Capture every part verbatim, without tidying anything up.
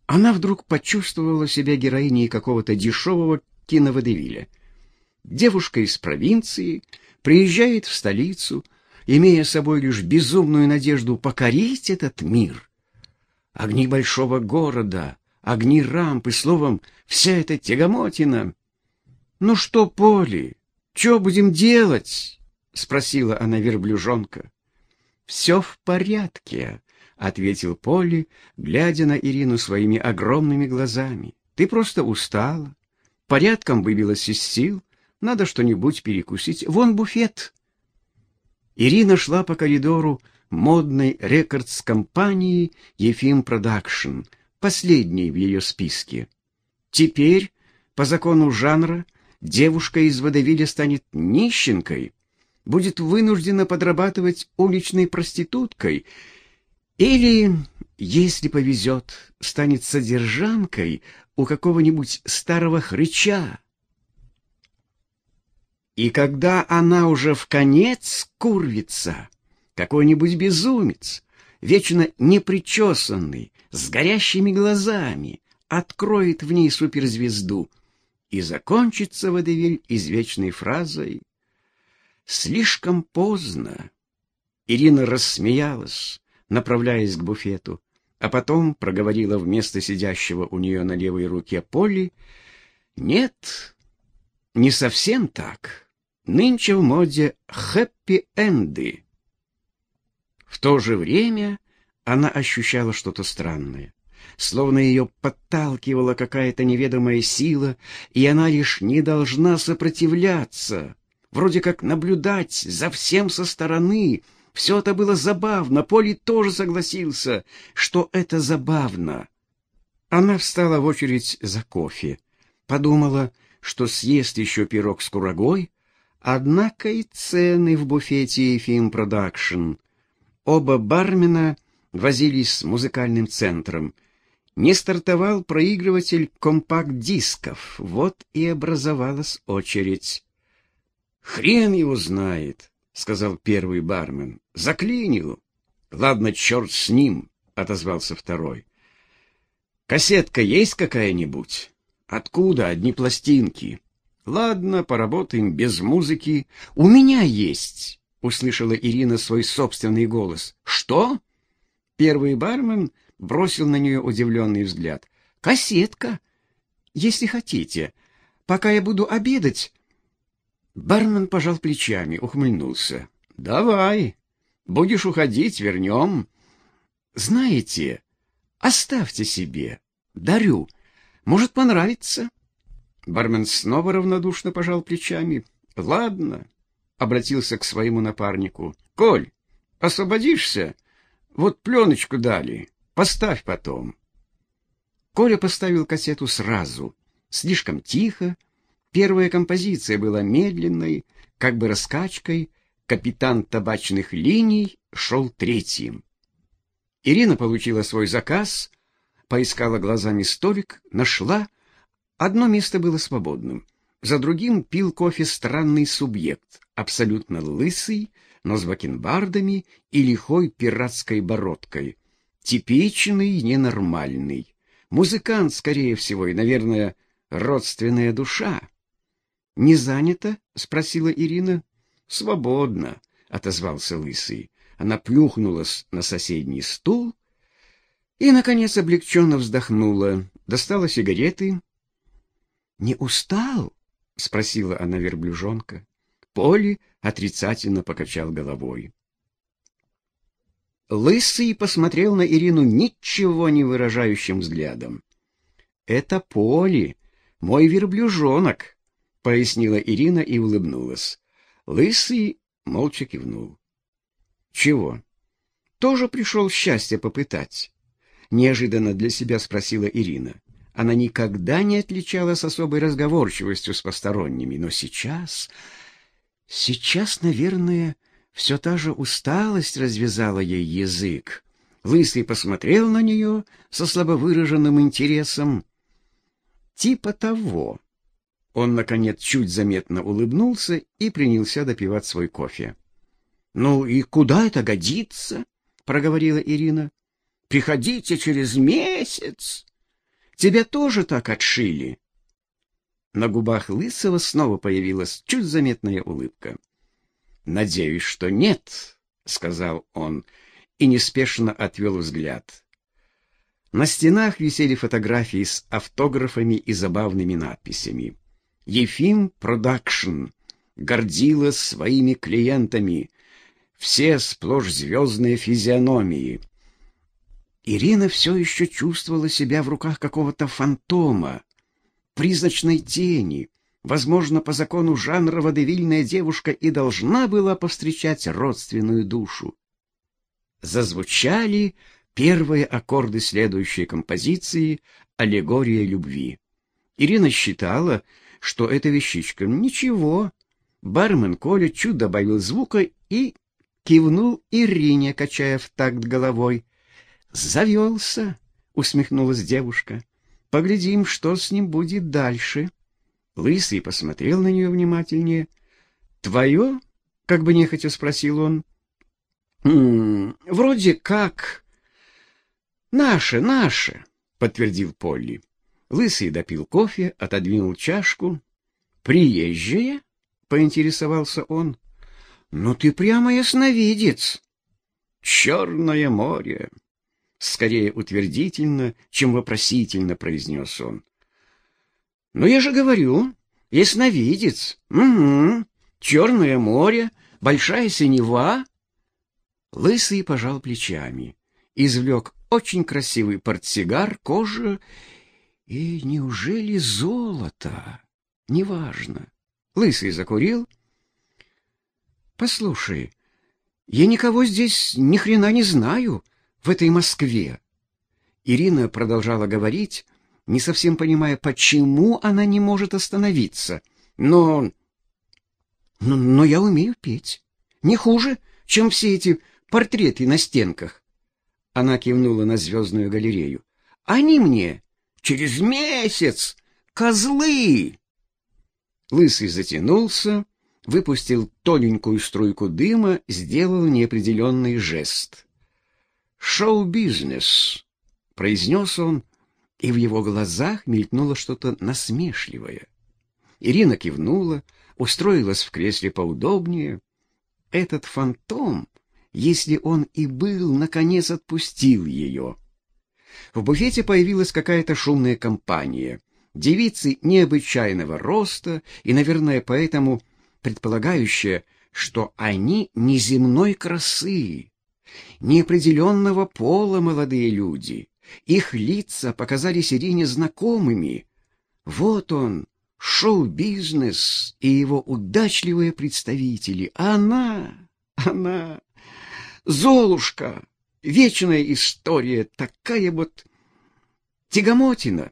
Она вдруг почувствовала себя героиней какого-то дешевого киноводевиля. Девушка из провинции приезжает в столицу, имея с собой лишь безумную надежду покорить этот мир. Огни большого города, огни рампы, словом, вся эта тягомотина. «Ну что, Поли, что будем делать?» — спросила она верблюжонка. «Все в порядке», — ответил Поли, глядя на Ирину своими огромными глазами. «Ты просто устала, порядком выбилась из сил, надо что-нибудь перекусить. Вон буфет». Ирина шла по коридору модной рекордс-компании «Ефим Продакшн», последней в ее списке. Теперь, по закону жанра, девушка из водевиля станет нищенкой, будет вынуждена подрабатывать уличной проституткой или, если повезет, станет содержанкой у какого-нибудь старого хрыча. И когда она уже вконец курвится, какой-нибудь безумец, вечно непричесанный, с горящими глазами, откроет в ней суперзвезду, и закончится водевиль извечной фразой «Слишком поздно». Ирина рассмеялась, направляясь к буфету, а потом проговорила вместо сидящего у нее на левой руке Поли: «Нет, не совсем так. Нынче в моде хэппи-энды». В то же время она ощущала что-то странное, словно ее подталкивала какая-то неведомая сила, и она лишь не должна сопротивляться, вроде как наблюдать за всем со стороны. Все это было забавно, Поли тоже согласился, что это забавно. Она встала в очередь за кофе, подумала, что съест еще пирог с курагой, однако и цены в буфете «Ефим Продакшн». Оба бармена возились с музыкальным центром. Не стартовал проигрыватель компакт-дисков, вот и образовалась очередь. «Хрен его знает», — сказал первый бармен. «Заклинил». «Ладно, черт с ним», — отозвался второй. «Кассетка есть какая-нибудь?» «Откуда одни пластинки?» «Ладно, поработаем без музыки». «У меня есть», — услышала Ирина свой собственный голос. «Что?» Первый бармен бросил на нее удивленный взгляд. «Кассетка, если хотите. Пока я буду обедать». Бармен пожал плечами, ухмыльнулся. «Давай. Будешь уходить, вернем». «Знаете, оставьте себе. Дарю. Может, понравится». Бармен снова равнодушно пожал плечами. «Ладно», — обратился к своему напарнику. «Коль, освободишься? Вот пленочку дали. Поставь потом». Коля поставил кассету сразу, слишком тихо. Первая композиция была медленной, как бы раскачкой. Капитан табачных линий шел третьим. Ирина получила свой заказ, поискала глазами столик, нашла. Одно место было свободным. За другим пил кофе странный субъект, абсолютно лысый, но с бакенбардами и лихой пиратской бородкой. Типичный ненормальный. Музыкант, скорее всего, и, наверное, родственная душа. «Не занято?» — спросила Ирина. «Свободно», — отозвался лысый. Она плюхнулась на соседний стул и, наконец, облегченно вздохнула, достала сигареты. «Не устал?» — спросила она верблюжонка. Поли отрицательно покачал головой. Лысый посмотрел на Ирину ничего не выражающим взглядом. «Это Поли, мой верблюжонок», — пояснила Ирина и улыбнулась. Лысый молча кивнул. «Чего? Тоже пришел счастье попытать?» — неожиданно для себя спросила Ирина. Она никогда не отличалась особой разговорчивостью с посторонними, но сейчас... Сейчас, наверное, все та же усталость развязала ей язык. Лысый посмотрел на нее со слабовыраженным интересом. «Типа того». Он, наконец, чуть заметно улыбнулся и принялся допивать свой кофе. «Ну и куда это годится?» — проговорила Ирина. «Приходите через месяц». Тебя тоже так отшили?» На губах Лысого снова появилась чуть заметная улыбка. «Надеюсь, что нет», — сказал он и неспешно отвел взгляд. На стенах висели фотографии с автографами и забавными надписями. «Ефим Продакшн» гордилась своими клиентами, все сплошь звездные физиономии. Ирина все еще чувствовала себя в руках какого-то фантома, призрачной тени. Возможно, по закону жанра водевильная девушка и должна была повстречать родственную душу. Зазвучали первые аккорды следующей композиции «Аллегория любви». Ирина считала, что эта вещичка ничего. Бармен Коля чуть добавил звука и кивнул Ирине, качая в такт головой. «Завелся», — усмехнулась девушка. «Поглядим, что с ним будет дальше». Лысый посмотрел на нее внимательнее. «Твое?» — как бы нехотя спросил он. «М-м, «Вроде как...» «Наше, наше», — подтвердил Полли. Лысый допил кофе, отодвинул чашку. «Приезжие?» — поинтересовался он. «Ну ты прямо ясновидец». «Черное море», — скорее утвердительно, чем вопросительно произнес он. «Ну я же говорю, ясновидец. Угу. Черное море, большая синева». Лысый пожал плечами, извлек очень красивый портсигар, кожа и неужели золото? Неважно. Лысый закурил. «Послушай, я никого здесь ни хрена не знаю, в этой Москве». Ирина продолжала говорить, не совсем понимая, почему она не может остановиться. «Но... но, но я умею петь. Не хуже, чем все эти портреты на стенках». Она кивнула на звездную галерею. «Они мне через месяц, козлы!» Лысый затянулся, выпустил тоненькую струйку дыма, сделал неопределенный жест. «Шоу-бизнес», — произнес он, и в его глазах мелькнуло что-то насмешливое. Ирина кивнула, устроилась в кресле поудобнее. Этот фантом, если он и был, наконец отпустил ее. В буфете появилась какая-то шумная компания. Девицы необычайного роста и, наверное, поэтому предполагающая, что они неземной красы, неопределенного пола молодые люди. Их лица показались Ирине знакомыми. Вот он, шоу-бизнес и его удачливые представители. А она, она, Золушка, вечная история, такая вот тягомотина.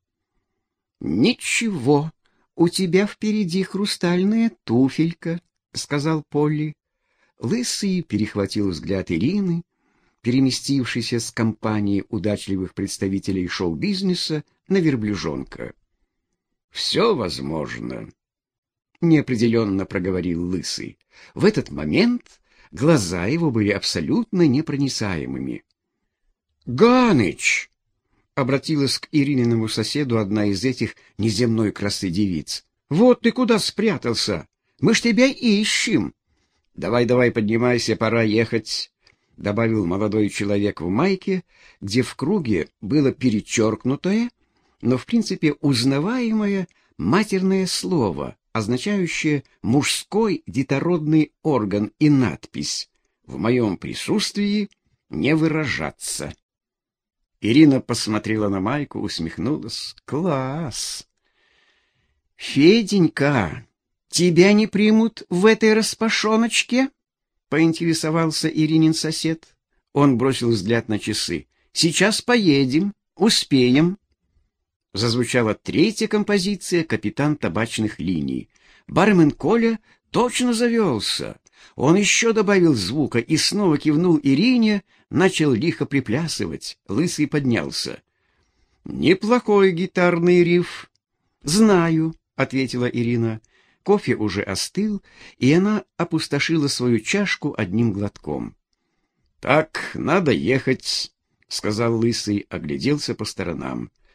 «Ничего, у тебя впереди хрустальная туфелька», — сказал Полли. Лысый перехватил взгляд Ирины, переместившийся с компании удачливых представителей шоу-бизнеса на верблюжонка. «Все возможно», — неопределенно проговорил Лысый. В этот момент глаза его были абсолютно непроницаемыми. «Ганыч!» — обратилась к Ирининому соседу одна из этих неземной красы девиц. «Вот ты куда спрятался? Мы ж тебя ищем!» «Давай, давай, поднимайся, пора ехать», — добавил молодой человек в майке, где в круге было перечеркнутое, но в принципе узнаваемое матерное слово, означающее мужской детородный орган, и надпись «В моем присутствии не выражаться». Ирина посмотрела на майку, усмехнулась. «Класс!» «Феденька, тебя не примут в этой распашоночке?» — поинтересовался Иринин сосед. Он бросил взгляд на часы. «Сейчас поедем, успеем». Зазвучала третья композиция «Капитан табачных линий». Бармен Коля точно завелся. Он еще добавил звука и снова кивнул Ирине, начал лихо приплясывать. Лысый поднялся. «Неплохой гитарный риф». «Знаю», — ответила Ирина. Кофе уже остыл, и она опустошила свою чашку одним глотком. «Так, надо ехать», — сказал Лысый, огляделся по сторонам.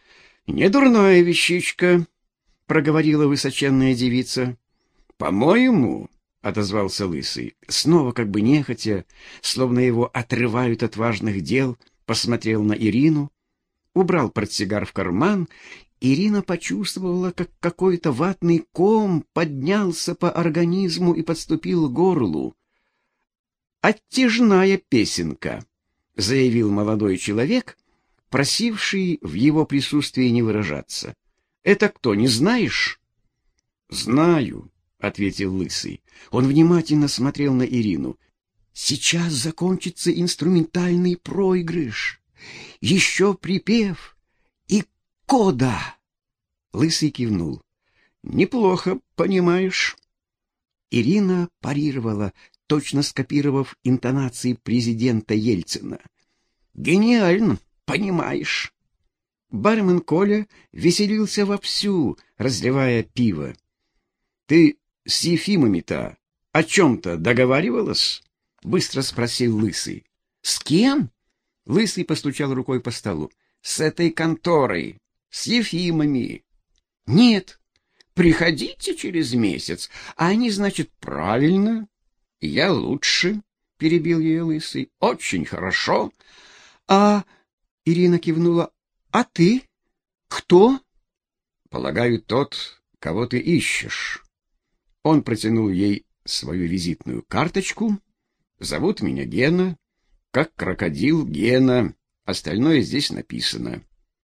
Недурная вещичка, проговорила высоченная девица. По-моему, отозвался Лысый, снова как бы нехотя, словно его отрывают от важных дел, посмотрел на Ирину, убрал портсигар в карман. Ирина почувствовала, как какой-то ватный ком поднялся по организму и подступил к горлу. «Оттяжная песенка», — заявил молодой человек, просивший в его присутствии не выражаться. «Это кто, не знаешь?» «Знаю», — ответил Лысый. Он внимательно смотрел на Ирину. «Сейчас закончится инструментальный проигрыш. Еще припев и кода!» Лысый кивнул. «Неплохо, понимаешь». Ирина парировала, точно скопировав интонации президента Ельцина. «Гениально, понимаешь». Бармен Коля веселился вовсю, разливая пиво. «Ты с Ефимами-то о чем-то договаривалась?» — быстро спросил Лысый. «С кем?» — Лысый постучал рукой по столу. «С этой конторой, с Ефимами». «Нет, приходите через месяц, а они, значит, правильно. Я лучше», — перебил ее Лысый. «Очень хорошо». «А...» — Ирина кивнула. «А ты? Кто?» «Полагаю, тот, кого ты ищешь». Он протянул ей свою визитную карточку. «Зовут меня Гена, как крокодил Гена. Остальное здесь написано».